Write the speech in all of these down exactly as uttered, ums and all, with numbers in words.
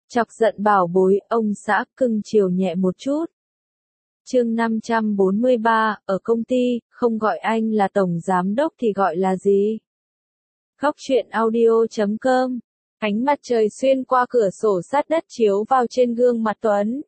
Chọc giận bảo bối, ông xã cưng chiều nhẹ một chút. Chương năm trăm bốn mươi ba, ở công ty, không gọi anh là tổng giám đốc thì gọi là gì? Góc truyện audio chấm com. Ánh mặt trời xuyên qua cửa sổ sát đất chiếu vào trên gương mặt Tuấn.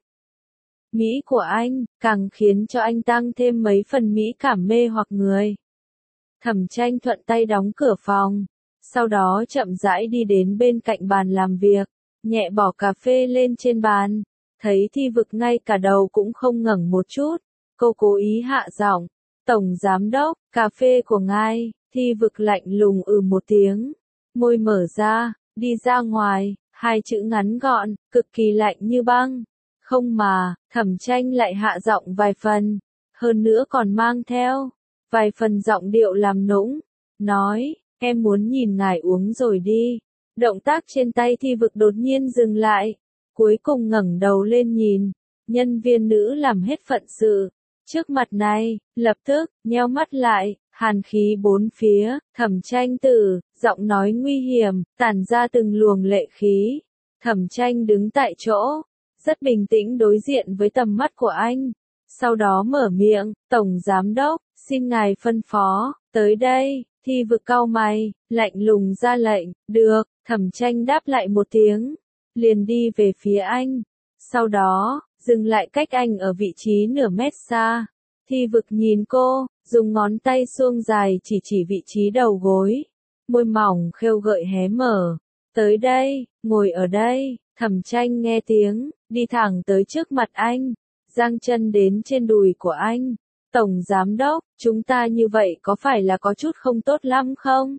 Mỹ của anh, càng khiến cho anh tăng thêm mấy phần mỹ cảm mê hoặc người. Thẩm Tranh thuận tay đóng cửa phòng, sau đó chậm rãi đi đến bên cạnh bàn làm việc, nhẹ bỏ cà phê lên trên bàn, thấy Thi Vực ngay cả đầu cũng không ngẩng một chút, cô cố ý hạ giọng, "Tổng giám đốc, cà phê của ngài." Thi Vực lạnh lùng ừ một tiếng, môi mở ra, đi ra ngoài, hai chữ ngắn gọn, cực kỳ lạnh như băng. Không mà, Thẩm Tranh lại hạ giọng vài phần, hơn nữa còn mang theo vài phần giọng điệu làm nũng, nói, "Em muốn nhìn ngài uống rồi đi." Động tác trên tay Thi Vực đột nhiên dừng lại, cuối cùng ngẩng đầu lên nhìn, nhân viên nữ làm hết phận sự, trước mặt này, lập tức, nheo mắt lại, hàn khí bốn phía, Thẩm Tranh tử, giọng nói nguy hiểm, tản ra từng luồng lệ khí. Thẩm Tranh đứng tại chỗ, rất bình tĩnh đối diện với tầm mắt của anh, sau đó mở miệng, "Tổng giám đốc, xin ngài phân phó, tới đây." Thi Vực cau mày, lạnh lùng ra lệnh, "Được." Thẩm Tranh đáp lại một tiếng, liền đi về phía anh, sau đó, dừng lại cách anh ở vị trí nửa mét xa. Thi Vực nhìn cô, dùng ngón tay suông dài chỉ chỉ vị trí đầu gối, môi mỏng khêu gợi hé mở, "Tới đây, ngồi ở đây." Thẩm Tranh nghe tiếng, đi thẳng tới trước mặt anh, giang chân đến trên đùi của anh. "Tổng giám đốc, chúng ta như vậy có phải là có chút không tốt lắm không?"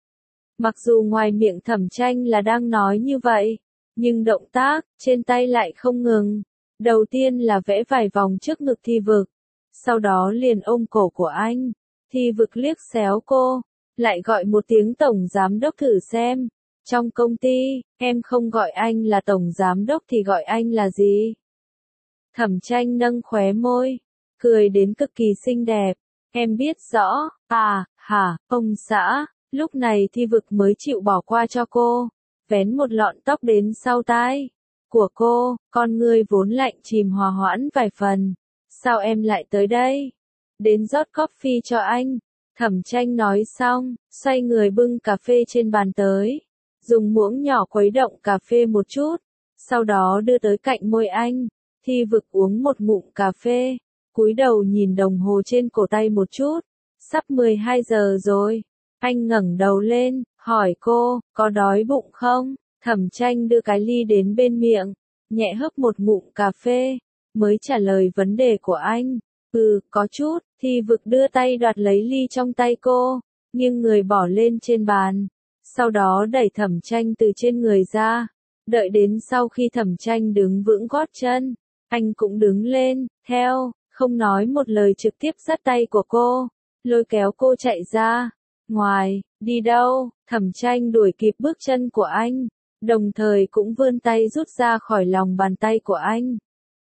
Mặc dù ngoài miệng Thẩm Tranh là đang nói như vậy, nhưng động tác trên tay lại không ngừng. Đầu tiên là vẽ vài vòng trước ngực Thi Vực, sau đó liền ôm cổ của anh. Thi Vực liếc xéo cô, lại gọi một tiếng tổng giám đốc thử xem. "Trong công ty, em không gọi anh là tổng giám đốc thì gọi anh là gì?" Thẩm Tranh nâng khóe môi, cười đến cực kỳ xinh đẹp. "Em biết rõ." "À, hả, ông xã." Lúc này Thi Vực mới chịu bỏ qua cho cô, vén một lọn tóc đến sau tai của cô, con ngươi vốn lạnh chìm hòa hoãn vài phần. "Sao em lại tới đây?" "Đến rót coffee cho anh." Thẩm Tranh nói xong, xoay người bưng cà phê trên bàn tới, dùng muỗng nhỏ khuấy động cà phê một chút, sau đó đưa tới cạnh môi anh. Thi Vực uống một ngụm cà phê, cúi đầu nhìn đồng hồ trên cổ tay một chút, sắp mười hai giờ rồi. Anh ngẩng đầu lên, hỏi cô, "Có đói bụng không?" Thẩm Tranh đưa cái ly đến bên miệng, nhẹ hớp một ngụm cà phê, mới trả lời vấn đề của anh. "Ừ, có chút." Thi Vực đưa tay đoạt lấy ly trong tay cô, nghiêng người bỏ lên trên bàn, sau đó đẩy Thẩm Tranh từ trên người ra. Đợi đến sau khi Thẩm Tranh đứng vững gót chân, anh cũng đứng lên, theo, không nói một lời trực tiếp dắt tay của cô, lôi kéo cô chạy ra. Ngoài, "Đi đâu?" Thẩm Tranh đuổi kịp bước chân của anh, đồng thời cũng vươn tay rút ra khỏi lòng bàn tay của anh.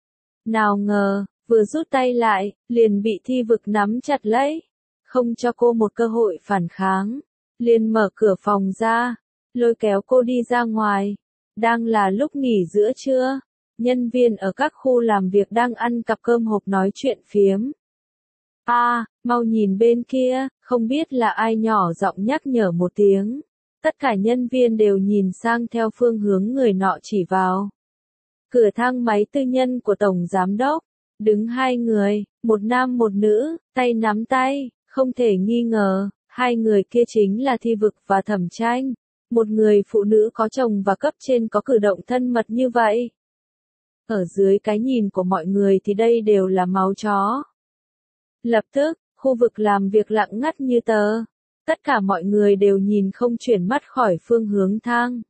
Nào ngờ, vừa rút tay lại, liền bị Thi Vực nắm chặt lấy, không cho cô một cơ hội phản kháng, liền mở cửa phòng ra, lôi kéo cô đi ra ngoài. Đang là lúc nghỉ giữa trưa, nhân viên ở các khu làm việc đang ăn cặp cơm hộp nói chuyện phiếm. "A, à, mau nhìn bên kia." Không biết là ai nhỏ giọng nhắc nhở một tiếng. Tất cả nhân viên đều nhìn sang theo phương hướng người nọ chỉ vào. Cửa thang máy tư nhân của tổng giám đốc, đứng hai người, một nam một nữ, tay nắm tay, không thể nghi ngờ, hai người kia chính là Thi Vực và Thẩm Tranh. Một người phụ nữ có chồng và cấp trên có cử động thân mật như vậy. Ở dưới cái nhìn của mọi người thì đây đều là máu chó. Lập tức, khu vực làm việc lặng ngắt như tờ. Tất cả mọi người đều nhìn không chuyển mắt khỏi phương hướng thang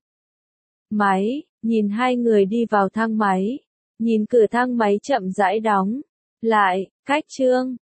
máy, nhìn hai người đi vào thang máy, nhìn cửa thang máy chậm rãi đóng lại, cách chương